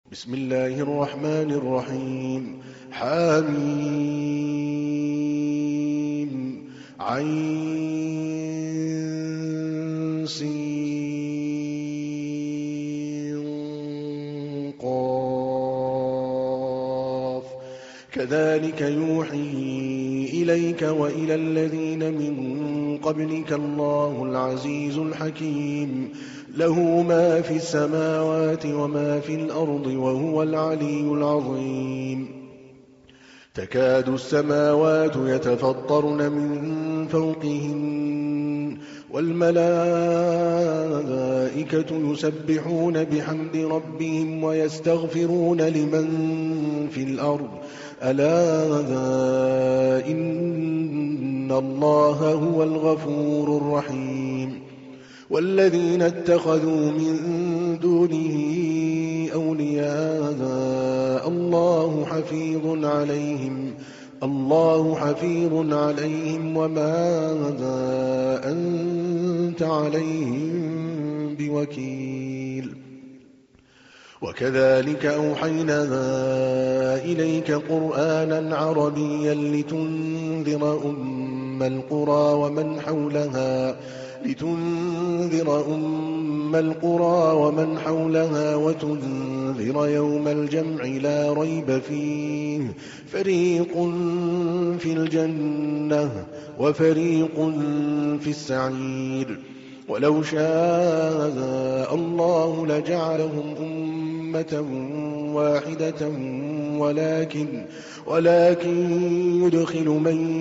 بسم الله الرحمن الرحيم. حميم عين سين قاف كذلك يوحي إليك وإلى الذين من قبلك الله العزيز الحكيم له ما في السماوات وما في الأرض وهو العلي العظيم. تكاد السماوات يتفطرن من فوقهن والملائكة يسبحون بحمد ربهم ويستغفرون لمن في الأرض ألا إن الله هو الغفور الرحيم. والذين اتخذوا من دونه أولياء الله حفيظ عليهم وما أنت عليهم بوكيل. وكذلك أوحينا إليك قرآنا عربيا لتنذر أم القرى ومن حولها وتنذر يوم الجمع لا ريب فيه فريق في الجنة وفريق في السعير. ولو شاء الله لجعلهم أمة واحدة ولكن يدخل من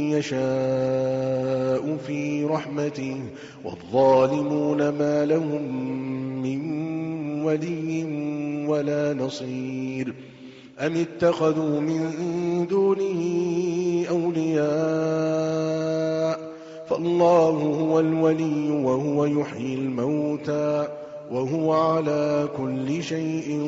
يشاء في رحمته والظالمون ما لهم من ولي ولا نصير. أم اتخذوا من دونه أولياء فالله هو الولي وهو يحيي الموتى وهو على كل شيء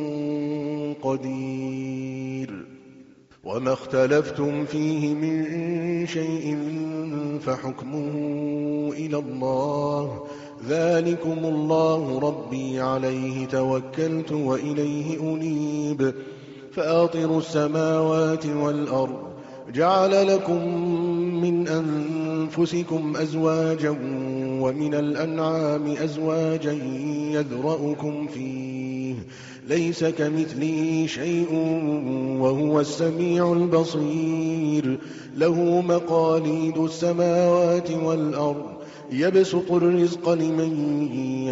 قدير. وما اختلفتم فيه من شيء فحكمه إلى الله ذلكم الله ربي عليه توكلت وإليه أنيب. فاطر السماوات والأرض جعل لكم من أنفسكم أزواجا ومن الأنعام أزواجا يذرأكم فيه ليس كمثله شيء وهو السميع البصير. له مقاليد السماوات والأرض يبسط الرزق لمن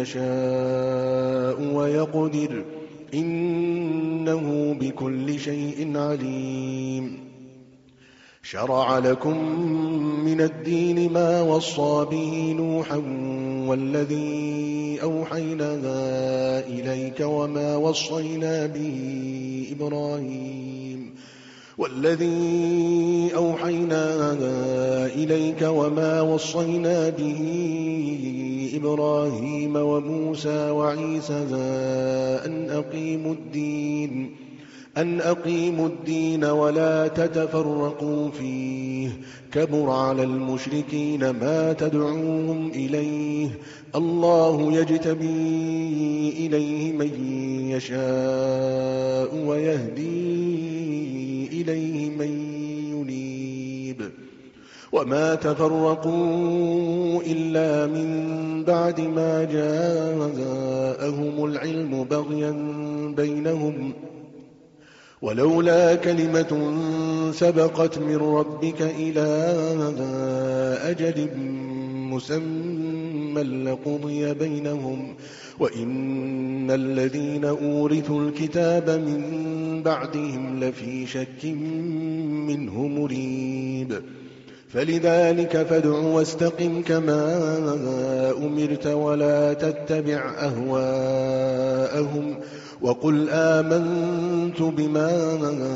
يشاء ويقدر إنه بكل شيء عليم. شرع لكم من الدين ما وصى به نوحا والذي أوحينا إليك وما وصينا به إبراهيم وموسى وعيسى أن أقيموا الدين ولا تتفرقوا فيه كبر على المشركين ما تدعوهم إليه الله يجتبي إليه من يشاء ويهدي إليه من ينيب. وما تفرقوا إلا من بعد ما جاءهم العلم بغيا بينهم ولولا كلمة سبقت من ربك إلى أجل مسمى لقضي بينهم وإن الذين أورثوا الكتاب من بعدهم لفي شك منه مريب. فلذلك فادع واستقم كما أمرت ولا تتبع أهواءهم وقل آمنت بما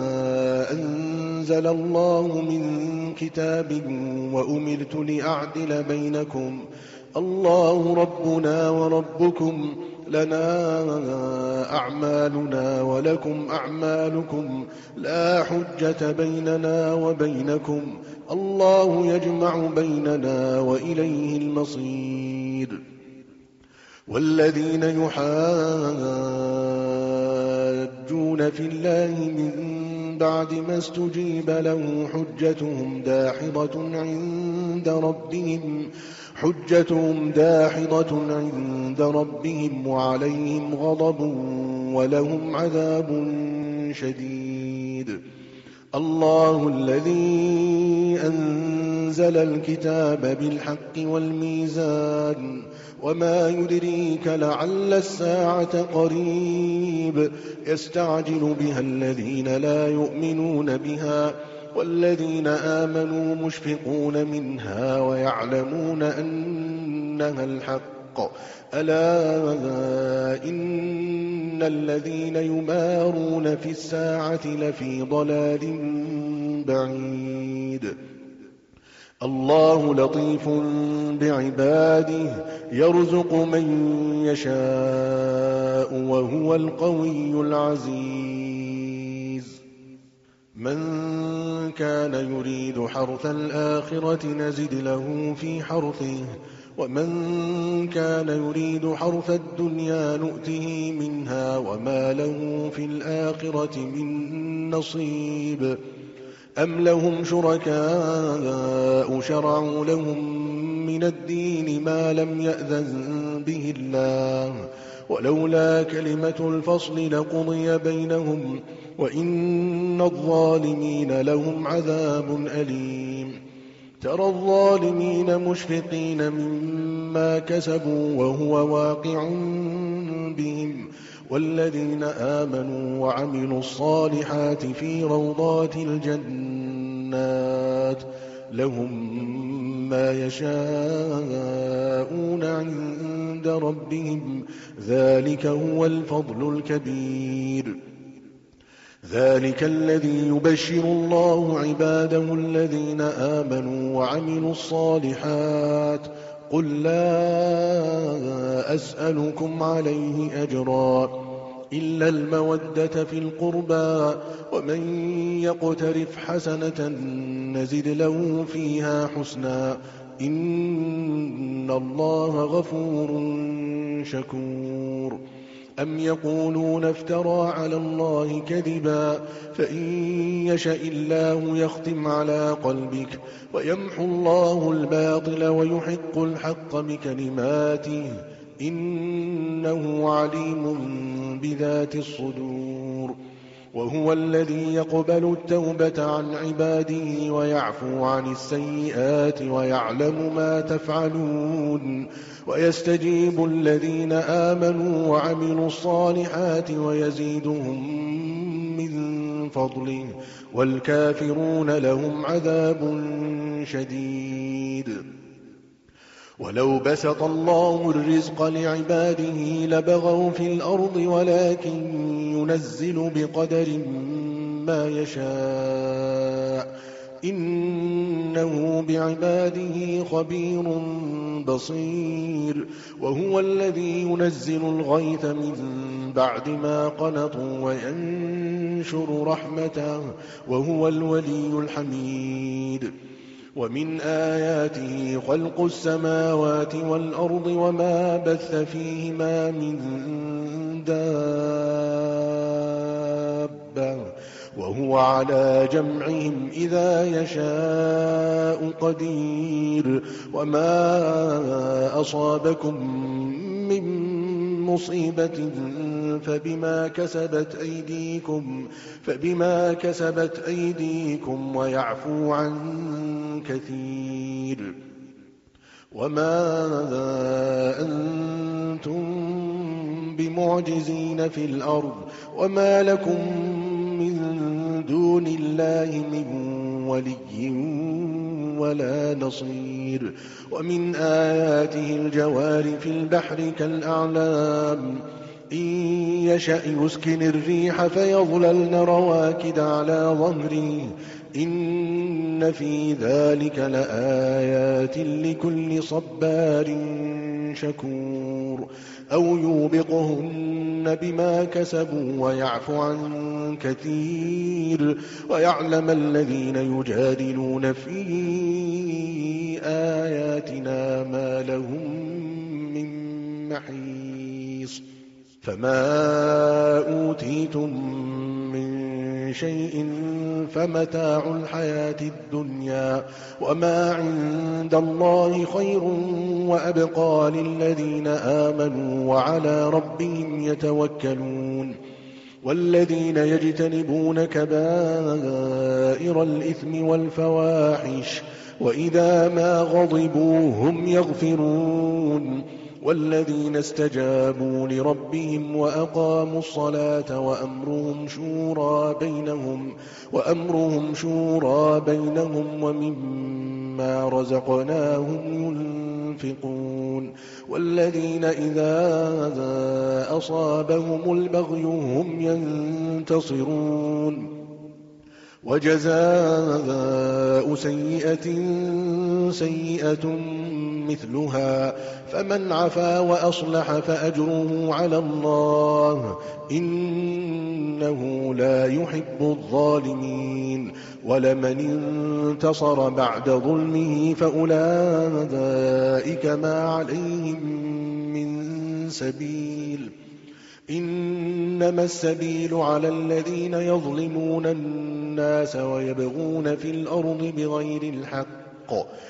أنزل الله من كتاب وأمرت لأعدل بينكم الله ربنا وربكم لنا أعمالنا ولكم أعمالكم لا حجة بيننا وبينكم الله يجمع بيننا وإليه المصير. والذين يحادون يحاجون في الله من بعد ما استجيب له حجتهم داحضة عند ربهم وعليهم غضب ولهم عذاب شديد. الله الذي أنزل الكتاب بالحق والميزان وما يدريك لعل الساعة قريب يستعجل بها الذين لا يؤمنون بها والذين آمنوا مشفقون منها ويعلمون أنها الحق ألا إن الذين يمارون في الساعة لفي ضلال بعيد. الله لطيف بعباده يرزق من يشاء وهو القوي العزيز. من كان يريد حرث الآخرة نزد له في حرثه ومن كان يريد حرث الدنيا نؤته منها وما له في الآخرة من نصيب. أم لهم شركاء شرعوا لهم من الدين ما لم يأذن به الله ولولا كلمة الفصل لقضي بينهم وإن الظالمين لهم عذاب أليم. ترى الظالمين مشفقين مما كسبوا وهو واقع بهم والذين آمنوا وعملوا الصالحات في روضات الجنات لهم ما يشاءون عند ربهم ذلك هو الفضل الكبير. ذلك الذي يبشر الله عباده الذين آمنوا وعملوا الصالحات قل لا أسألكم عليه أجرا إلا المودة في القربى ومن يقترف حسنة نزد له فيها حسنا إن الله غفور شكور. أم يقولون افترى على الله كذبا فإن يشأ الله يختم على قلبك ويمحو الله الباطل ويحق الحق بكلماته إنه عليم بذات الصدور. وهو الذي يقبل التوبة عن عباده ويعفو عن السيئات ويعلم ما تفعلون ويستجيب الذين آمنوا وعملوا الصالحات ويزيدهم من فضله والكافرون لهم عذاب شديد. ولو بسط الله الرزق لعباده لبغوا في الأرض ولكن ينزل بقدر ما يشاء إنه بعباده خبير بصير. وهو الذي ينزل الغيث من بعد ما قنطوا وينشر رحمته وهو الولي الحميد. ومن آياته خلق السماوات والأرض وما بث فيهما من دابة وهو على جمعهم إذا يشاء قدير. وما أصابكم من مصيبة فبما كسبت أيديكم ويعفو عن كثير. وما أنتم بمعجزين في الأرض وما لكم من دون الله من ولي ولا نصير. ومن آياته الجوار في البحر كالأعلام إن يشأ يسكن الريح فيظللن رواكد على ظهره إن في ذلك لآيات لكل صبار شكور. أو يوبقهن بما كسبوا ويعفو عن كثير ويعلم الذين يجادلون في آياتنا ما لهم من محيص. فما أوتيتم من شيء فمتاع الحياة الدنيا وما عند الله خير وأبقى للذين آمنوا وعلى ربهم يتوكلون والذين يجتنبون كبائر الإثم والفواحش وإذا ما غضبوا هم يغفرون والذين استجابوا لربهم وأقاموا الصلاة وأمرهم شورى بينهم ومما رزقناهم ينفقون والذين إذا أصابهم البغي هم ينتصرون وجزاء سيئة سيئة مثلها فمن عفا وأصلح فأجره على الله إنه لا يحب الظالمين ولمن انتصر بعد ظلمه فأولئك ما عليهم من سبيل إنما السبيل على الذين يظلمون الناس ويبغون في الأرض بغير الحق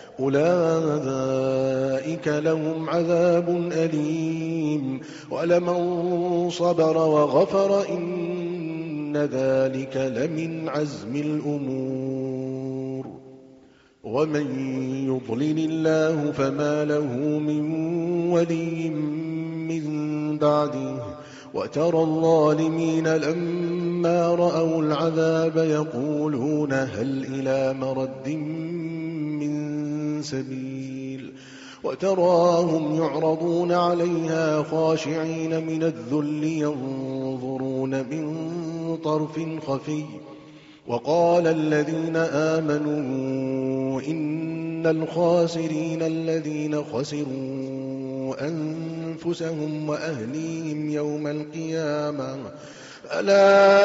أولئك لهم عذاب أليم ولمن صبر وغفر إن ذلك لمن عزم الأمور ومن يضلل الله فما له من ولي من بعده وترى الظالمين لما رأوا العذاب يقولون هل إلى مرد من سبيل وتراهم يعرضون عليها خاشعين من الذل ينظرون من طرف خفي وقال الذين آمنوا إن الخاسرين الذين خسروا أنفسهم وأهليهم يوم القيامة ألا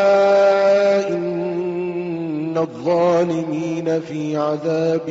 إن الظالمين في عذاب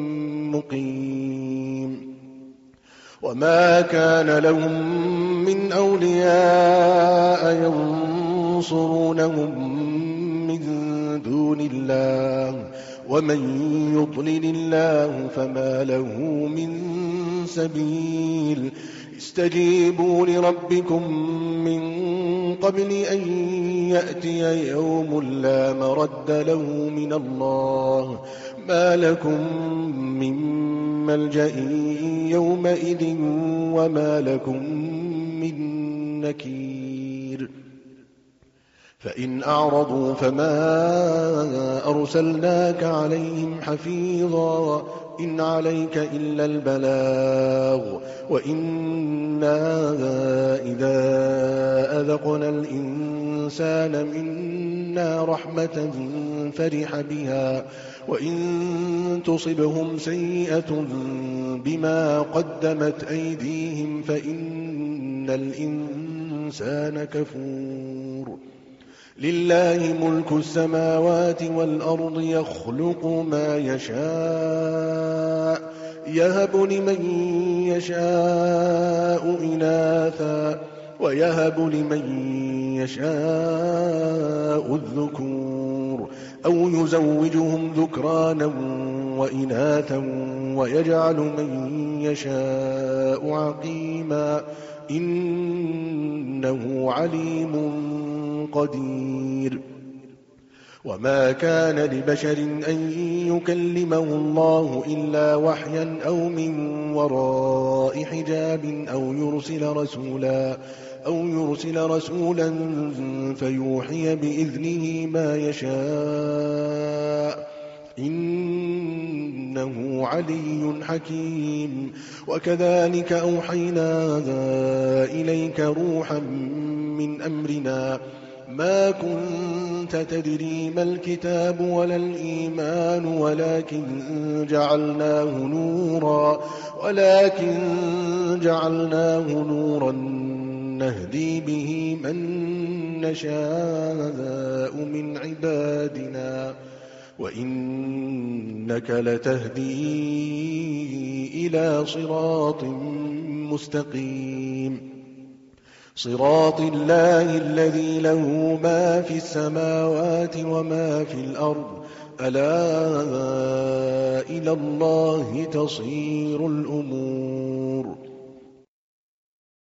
مقيم وما كان لهم من أولياء ينصرونهم من دون الله ومن يضلل الله فما له من سبيل استجيبوا لربكم من قبل أن يأتي يوم لا مرد له من الله ما لكم من ملجأ يومئذ وما لكم من نكير فإن أعرضوا فما أرسلناك عليهم حفيظا إن عليك إلا البلاغ وإنا إذا أذقنا الإنسان منا رحمة فرح بها وإن تصبهم سيئة بما قدمت أيديهم فإن الإنسان كفور لله ملك السماوات والأرض يخلق ما يشاء يهب لمن يشاء إناثا ويهب لمن يشاء الذكور أو يزوجهم ذكرانا وإناثا ويجعل من يشاء عقيما إنه عليم قدير وما كان لبشر أن يكلمه الله إلا وحيا أو من وراء حجاب أو يرسل رسولا فيوحي بإذنه ما يشاء إنه علي حكيم وكذلك أوحينا إليك روحا من أمرنا ما كنت تدري ما الكتاب ولا الإيمان ولكن جعلناه نورا نهدي به من نشاء من عبادنا وإنك لتهدي إلى صراط مستقيم صراط الله الذي له ما في السماوات وما في الأرض ألا إلى الله تصير الأمور.